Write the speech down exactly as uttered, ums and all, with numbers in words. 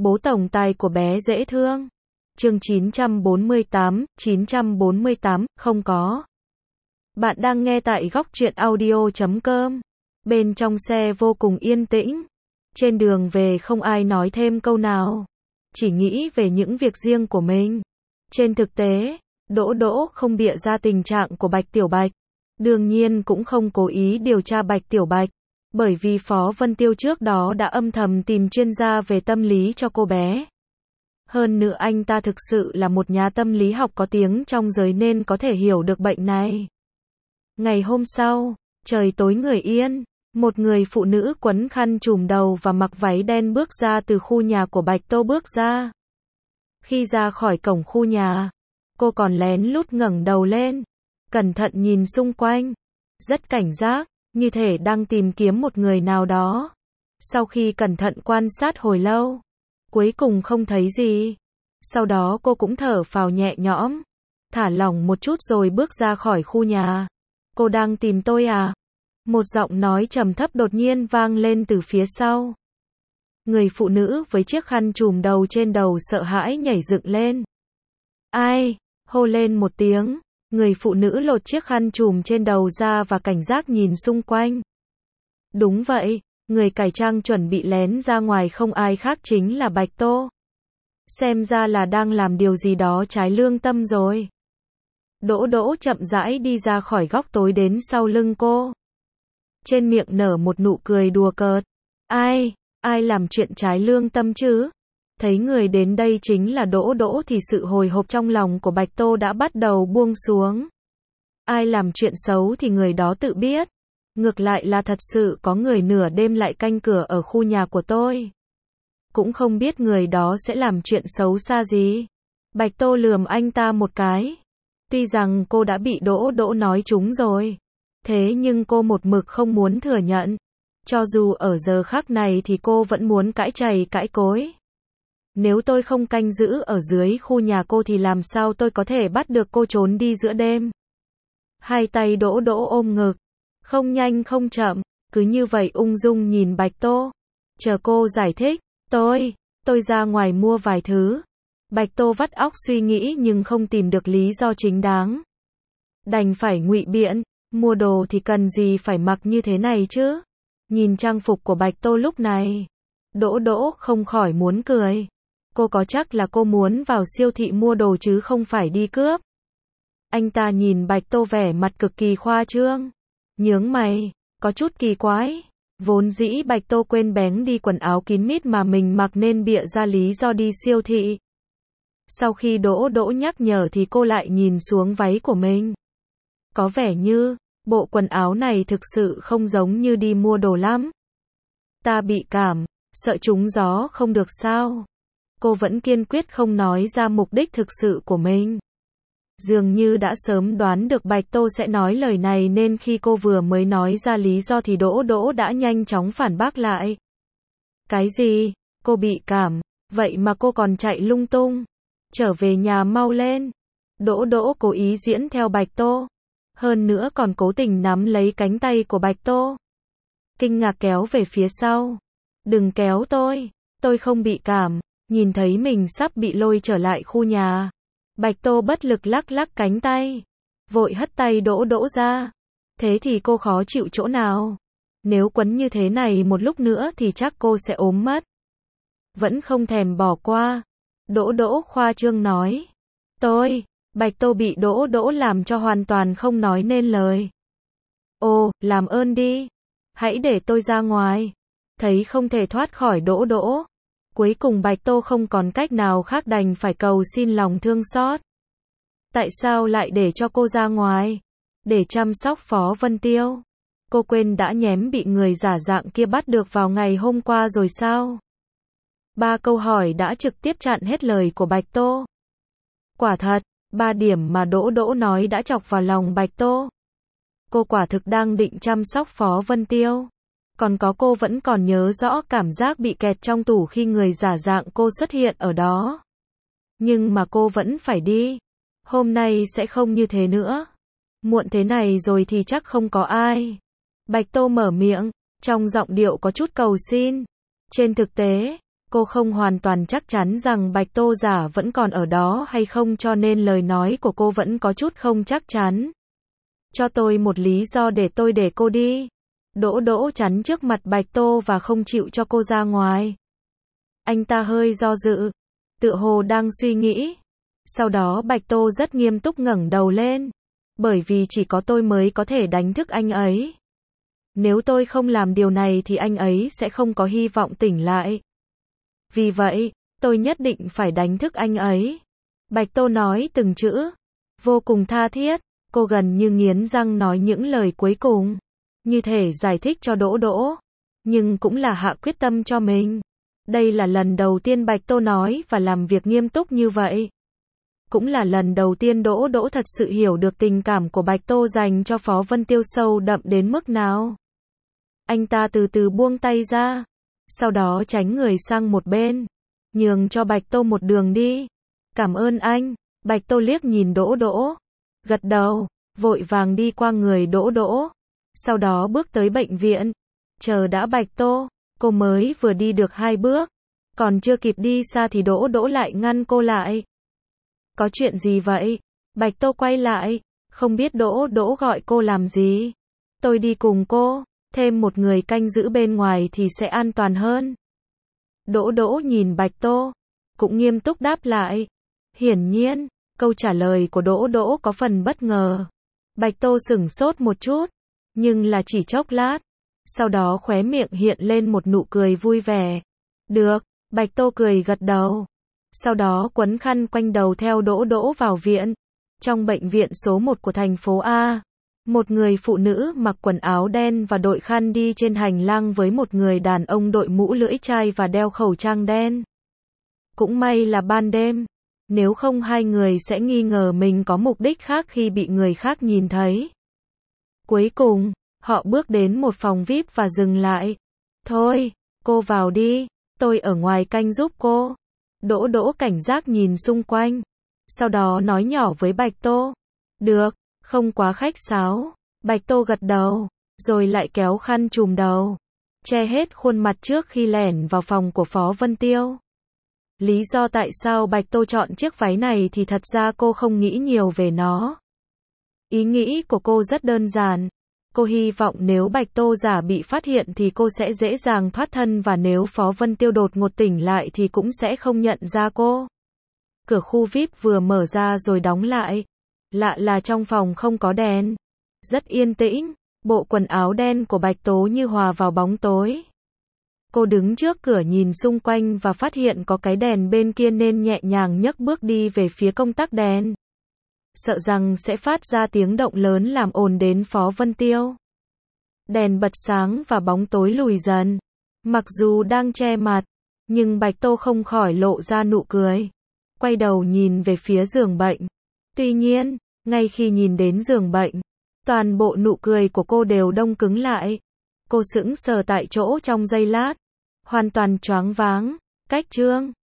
Bố tổng tài của bé dễ thương. Chương chín trăm bốn mươi tám, chín trăm bốn mươi tám, không có. Bạn đang nghe tại góc truyện audio chấm com. Bên trong xe vô cùng yên tĩnh. Trên đường về không ai nói thêm câu nào. Chỉ nghĩ về những việc riêng của mình. Trên thực tế, Đỗ Đỗ không bịa ra tình trạng của Bạch Tiểu Bạch. Đương nhiên cũng không cố ý điều tra Bạch Tiểu Bạch. Bởi vì Phó Vân Tiêu trước đó đã âm thầm tìm chuyên gia về tâm lý cho cô bé. Hơn nữa anh ta thực sự là một nhà tâm lý học có tiếng trong giới nên có thể hiểu được bệnh này. Ngày hôm sau, trời tối người yên, một người phụ nữ quấn khăn trùm đầu và mặc váy đen bước ra từ khu nhà của Bạch Tô bước ra. Khi ra khỏi cổng khu nhà, cô còn lén lút ngẩng đầu lên, cẩn thận nhìn xung quanh, rất cảnh giác, như thể đang tìm kiếm một người nào đó. Sau khi cẩn thận quan sát hồi lâu, cuối cùng không thấy gì. Sau đó cô cũng thở phào nhẹ nhõm, thả lỏng một chút rồi bước ra khỏi khu nhà. Cô đang tìm tôi à? Một giọng nói trầm thấp đột nhiên vang lên từ phía sau. Người phụ nữ với chiếc khăn trùm đầu trên đầu sợ hãi nhảy dựng lên. Ai? Hô lên một tiếng. Người phụ nữ lột chiếc khăn trùm trên đầu ra và cảnh giác nhìn xung quanh. Đúng vậy, người cải trang chuẩn bị lén ra ngoài không ai khác chính là Bạch Tô. Xem ra là đang làm điều gì đó trái lương tâm rồi. Đỗ Đỗ chậm rãi đi ra khỏi góc tối đến sau lưng cô. Trên miệng nở một nụ cười đùa cợt. Ai, ai làm chuyện trái lương tâm chứ? Thấy người đến đây chính là Đỗ Đỗ thì sự hồi hộp trong lòng của Bạch Tô đã bắt đầu buông xuống. Ai làm chuyện xấu thì người đó tự biết. Ngược lại là thật sự có người nửa đêm lại canh cửa ở khu nhà của tôi. Cũng không biết người đó sẽ làm chuyện xấu xa gì. Bạch Tô lườm anh ta một cái. Tuy rằng cô đã bị Đỗ Đỗ nói trúng rồi. Thế nhưng cô một mực không muốn thừa nhận. Cho dù ở giờ khắc này thì cô vẫn muốn cãi chày cãi cối. Nếu tôi không canh giữ ở dưới khu nhà cô thì làm sao tôi có thể bắt được cô trốn đi giữa đêm. Hai tay Đỗ Đỗ ôm ngực. Không nhanh không chậm, cứ như vậy ung dung nhìn Bạch Tô. Chờ cô giải thích. Tôi, tôi ra ngoài mua vài thứ. Bạch Tô vắt óc suy nghĩ nhưng không tìm được lý do chính đáng. Đành phải ngụy biện, mua đồ thì cần gì phải mặc như thế này chứ. Nhìn trang phục của Bạch Tô lúc này, Đỗ Đỗ không khỏi muốn cười. Cô có chắc là cô muốn vào siêu thị mua đồ chứ không phải đi cướp. Anh ta nhìn Bạch Tô vẻ mặt cực kỳ khoa trương. Nhướng mày, có chút kỳ quái. Vốn dĩ Bạch Tô quên bén đi quần áo kín mít mà mình mặc nên bịa ra lý do đi siêu thị. Sau khi Đỗ Đỗ nhắc nhở thì cô lại nhìn xuống váy của mình. Có vẻ như, bộ quần áo này thực sự không giống như đi mua đồ lắm. Ta bị cảm, sợ trúng gió không được sao. Cô vẫn kiên quyết không nói ra mục đích thực sự của mình. Dường như đã sớm đoán được Bạch Tô sẽ nói lời này nên khi cô vừa mới nói ra lý do thì Đỗ Đỗ đã nhanh chóng phản bác lại. Cái gì? Cô bị cảm, vậy mà cô còn chạy lung tung. Trở về nhà mau lên. Đỗ Đỗ cố ý diễn theo Bạch Tô. Hơn nữa còn cố tình nắm lấy cánh tay của Bạch Tô. Kinh ngạc kéo về phía sau. Đừng kéo tôi, tôi không bị cảm. Nhìn thấy mình sắp bị lôi trở lại khu nhà. Bạch Tô bất lực lắc lắc cánh tay. Vội hất tay Đỗ Đỗ ra. Thế thì cô khó chịu chỗ nào? Nếu quấn như thế này một lúc nữa thì chắc cô sẽ ốm mất. Vẫn không thèm bỏ qua. Đỗ Đỗ khoa trương nói. Tôi, Bạch Tô bị Đỗ Đỗ làm cho hoàn toàn không nói nên lời. Ồ, làm ơn đi. Hãy để tôi ra ngoài. Thấy không thể thoát khỏi Đỗ Đỗ. Cuối cùng Bạch Tô không còn cách nào khác đành phải cầu xin lòng thương xót. Tại sao lại để cho cô ra ngoài? Để chăm sóc Phó Vân Tiêu. Cô quên đã nhém bị người giả dạng kia bắt được vào ngày hôm qua rồi sao? Ba câu hỏi đã trực tiếp chặn hết lời của Bạch Tô. Quả thật, ba điểm mà Đỗ Đỗ nói đã chọc vào lòng Bạch Tô. Cô quả thực đang định chăm sóc Phó Vân Tiêu. Còn có cô vẫn còn nhớ rõ cảm giác bị kẹt trong tủ khi người giả dạng cô xuất hiện ở đó. Nhưng mà cô vẫn phải đi. Hôm nay sẽ không như thế nữa. Muộn thế này rồi thì chắc không có ai. Bạch Tô mở miệng, trong giọng điệu có chút cầu xin. Trên thực tế, Cô không hoàn toàn chắc chắn rằng Bạch Tô Giả vẫn còn ở đó hay không, cho nên lời nói của cô vẫn có chút không chắc chắn. Cho tôi một lý do để tôi để cô đi. Đỗ Đỗ chắn trước mặt Bạch Tô và không chịu cho cô ra ngoài. Anh ta hơi do dự, tựa hồ đang suy nghĩ. Sau đó Bạch Tô rất nghiêm túc ngẩng đầu lên. Bởi vì chỉ có tôi mới có thể đánh thức anh ấy. Nếu tôi không làm điều này thì anh ấy sẽ không có hy vọng tỉnh lại. Vì vậy, tôi nhất định phải đánh thức anh ấy. Bạch Tô nói từng chữ, vô cùng tha thiết. Cô gần như nghiến răng nói những lời cuối cùng, như thể giải thích cho Đỗ Đỗ, nhưng cũng là hạ quyết tâm cho mình. Đây là lần đầu tiên Bạch Tô nói và làm việc nghiêm túc như vậy. Cũng là lần đầu tiên Đỗ Đỗ thật sự hiểu được tình cảm của Bạch Tô dành cho Phó Vân Tiêu sâu đậm đến mức nào. Anh ta từ từ buông tay ra, sau đó tránh người sang một bên, nhường cho Bạch Tô một đường đi. Cảm ơn anh. Bạch Tô liếc nhìn Đỗ Đỗ, gật đầu, vội vàng đi qua người Đỗ Đỗ, sau đó bước tới bệnh viện. Chờ đã Bạch Tô, cô mới vừa đi được hai bước, còn chưa kịp đi xa thì Đỗ Đỗ lại ngăn cô lại. Có chuyện gì vậy? Bạch Tô quay lại, không biết Đỗ Đỗ gọi cô làm gì. Tôi đi cùng cô, thêm một người canh giữ bên ngoài thì sẽ an toàn hơn. Đỗ Đỗ nhìn Bạch Tô, cũng nghiêm túc đáp lại. Hiển nhiên, câu trả lời của Đỗ Đỗ có phần bất ngờ. Bạch Tô sửng sốt một chút, nhưng là chỉ chốc lát. Sau đó khóe miệng hiện lên một nụ cười vui vẻ. Được, Bạch Tô cười gật đầu. Sau đó quấn khăn quanh đầu theo Đỗ Đỗ vào viện. Trong bệnh viện số một của thành phố A, một người phụ nữ mặc quần áo đen và đội khăn đi trên hành lang với một người đàn ông đội mũ lưỡi chai và đeo khẩu trang đen. Cũng may là ban đêm, nếu không hai người sẽ nghi ngờ mình có mục đích khác khi bị người khác nhìn thấy. Cuối cùng, họ bước đến một phòng vi ai pi và dừng lại. Thôi, cô vào đi, tôi ở ngoài canh giúp cô. Đỗ Đỗ cảnh giác nhìn xung quanh, sau đó nói nhỏ với Bạch Tô. Được, không quá khách sáo. Bạch Tô gật đầu, rồi lại kéo khăn trùm đầu, che hết khuôn mặt trước khi lẻn vào phòng của Phó Vân Tiêu. Lý do tại sao Bạch Tô chọn chiếc váy này thì thật ra cô không nghĩ nhiều về nó. Ý nghĩ của cô rất đơn giản. Cô hy vọng nếu Bạch Tô Giả bị phát hiện thì cô sẽ dễ dàng thoát thân, và nếu Phó Vân Tiêu đột ngột tỉnh lại thì cũng sẽ không nhận ra cô. Cửa khu vi ai pi vừa mở ra rồi đóng lại. Lạ là trong phòng không có đèn. Rất yên tĩnh, bộ quần áo đen của Bạch Tố như hòa vào bóng tối. Cô đứng trước cửa nhìn xung quanh và phát hiện có cái đèn bên kia nên nhẹ nhàng nhấc bước đi về phía công tắc đèn. Sợ rằng sẽ phát ra tiếng động lớn làm ồn đến Phó Vân Tiêu. Đèn bật sáng và bóng tối lùi dần. Mặc dù đang che mặt, nhưng Bạch Tô không khỏi lộ ra nụ cười. Quay đầu nhìn về phía giường bệnh. Tuy nhiên, ngay khi nhìn đến giường bệnh, toàn bộ nụ cười của cô đều đông cứng lại. Cô sững sờ tại chỗ trong giây lát, hoàn toàn choáng váng. Cách Trương